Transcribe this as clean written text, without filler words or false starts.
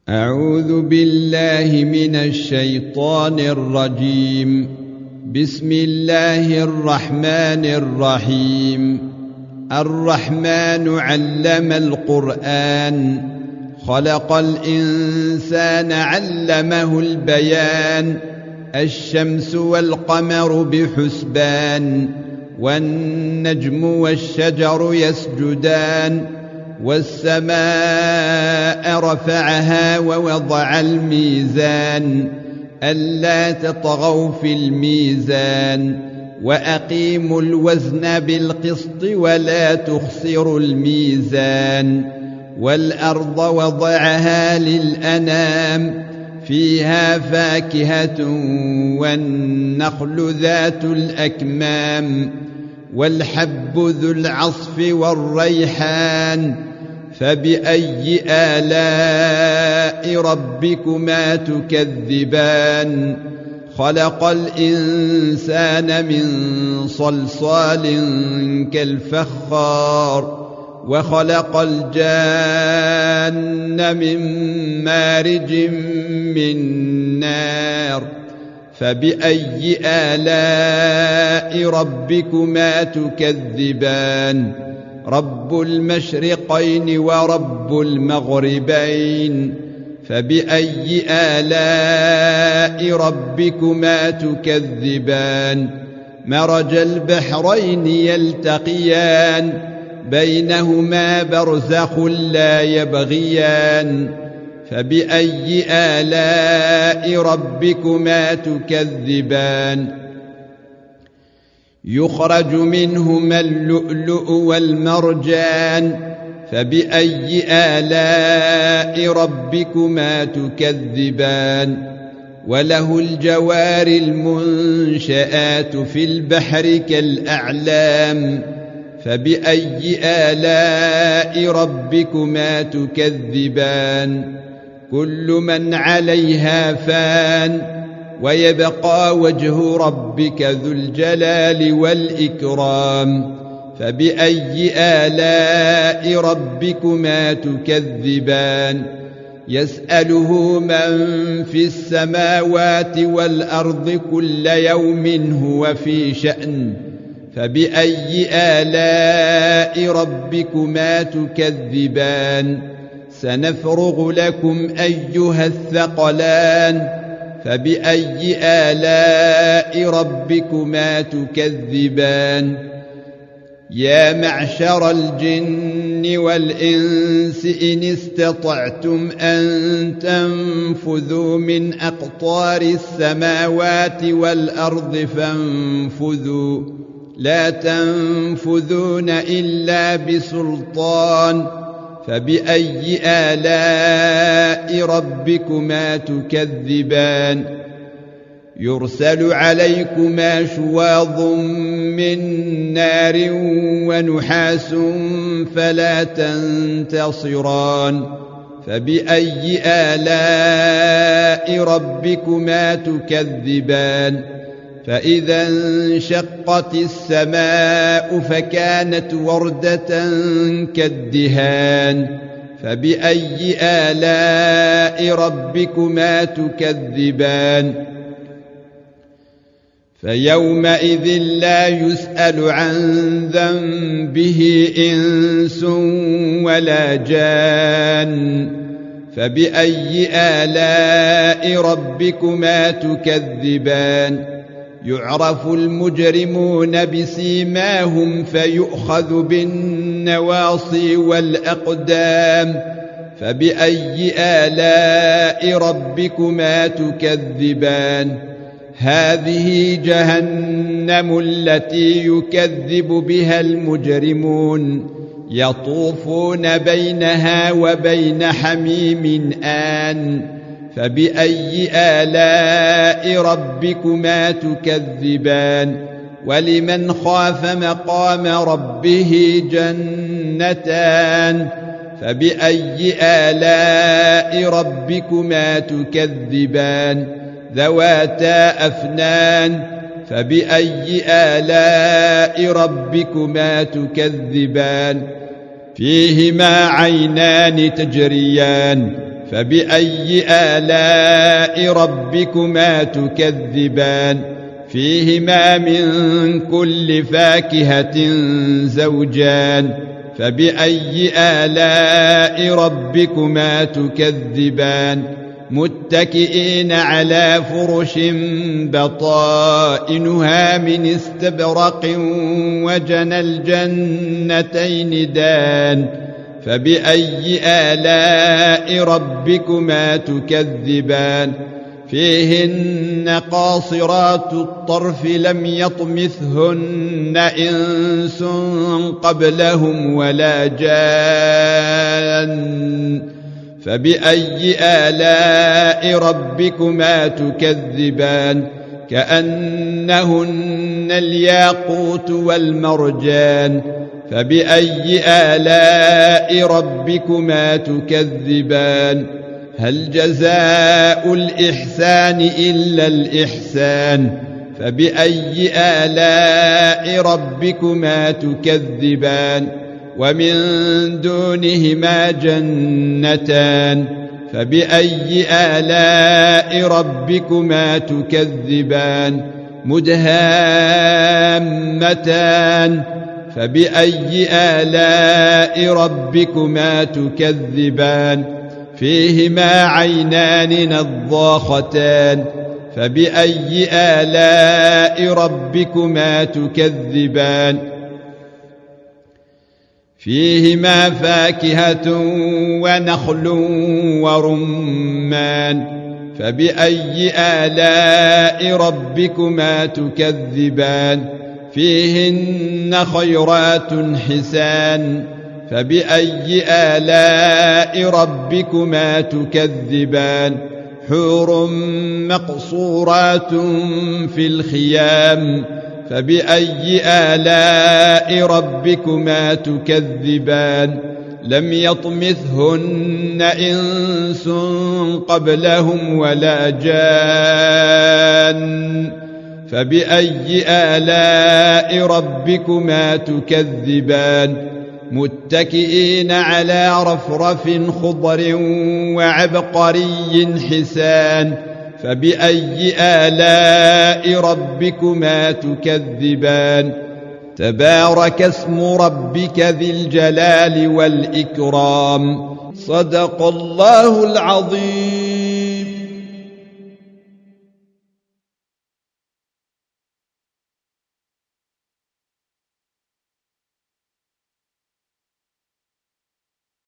أعوذ بالله من الشيطان الرجيم. بسم الله الرحمن الرحيم. الرحمن علم القرآن، خلق الإنسان علمه البيان. الشمس والقمر بحسبان، والنجم والشجر يسجدان. والسماء رفعها ووضع الميزان، ألا تطغوا في الميزان، وأقيموا الوزن بالقسط ولا تخسروا الميزان. والأرض وضعها للأنام، فيها فاكهة والنخل ذات الأكمام، والحب ذو العصف والريحان. فبأي آلاء ربكما تكذبان؟ خلق الإنسان من صلصال كالفخار، وخلق الجان من مارج من نار. فبأي آلاء ربكما تكذبان؟ رب المشرقين ورب المغربين. فبأي آلاء ربكما تكذبان؟ مرج البحرين يلتقيان، بينهما برزخ لا يبغيان. فبأي آلاء ربكما تكذبان؟ يخرج منهما اللؤلؤ والمرجان. فبأي آلاء ربكما تكذبان؟ وله الجوار المنشآت في البحر كالأعلام. فبأي آلاء ربكما تكذبان؟ كل من عليها فان، ويبقى وجه ربك ذو الجلال والإكرام. فبأي آلاء ربكما تكذبان؟ يسأله من في السماوات والأرض كل يوم هو في شأن. فبأي آلاء ربكما تكذبان؟ سنفرغ لكم أيها الثقلان. فبأي آلاء ربكما تكذبان؟ يا معشر الجن والإنس إن استطعتم أن تنفذوا من أقطار السماوات والأرض فانفذوا، لا تنفذون إلا بسلطان. فبأي آلاء ربكما تكذبان؟ يرسل عليكما شواظ من نار ونحاس فلا تنتصران. فبأي آلاء ربكما تكذبان؟ فإذا انشقت السماء فكانت وردة كالدهان. فبأي آلاء ربكما تكذبان؟ فيومئذ لا يسأل عن ذنبه إنس ولا جان. فبأي آلاء ربكما تكذبان؟ يعرف المجرمون بسيماهم فيؤخذ بالنواصي والأقدام. فبأي آلاء ربكما تكذبان؟ هذه جهنم التي يكذب بها المجرمون، يطوفون بينها وبين حميم آن. فبأي آلاء ربكما تكذبان؟ ولمن خاف مقام ربه جنتان. فبأي آلاء ربكما تكذبان؟ ذواتا أفنان. فبأي آلاء ربكما تكذبان؟ فيهما عينان تجريان، فبأي آلاء ربكما تكذبان فيهما من كل فاكهة زوجان فبأي آلاء ربكما تكذبان متكئين على فرش بطائنها من استبرق وجنى الجنتين دان فبأي آلاء ربكما تكذبان فيهن قاصرات الطرف لم يطمثهن إنس قبلهم ولا جان فبأي آلاء ربكما تكذبان كأنهن الياقوت والمرجان فبأي آلاء ربكما تكذبان هل جزاء الإحسان إلا الإحسان فبأي آلاء ربكما تكذبان ومن دونهما جنتان فبأي آلاء ربكما تكذبان مدهامتان فبأي آلاء ربكما تكذبان فيهما عينان نضاختان فبأي آلاء ربكما تكذبان فيهما فاكهة ونخل ورمان فبأي آلاء ربكما تكذبان فيهن خيرات حسان فبأي آلاء ربكما تكذبان حور مقصورات في الخيام فبأي آلاء ربكما تكذبان لم يطمثهن إنس قبلهم ولا جان فبأي آلاء ربكما تكذبان متكئين على رفرف خضر وعبقري حسان فبأي آلاء ربكما تكذبان تبارك اسم ربك ذي الجلال والإكرام صدق الله العظيم.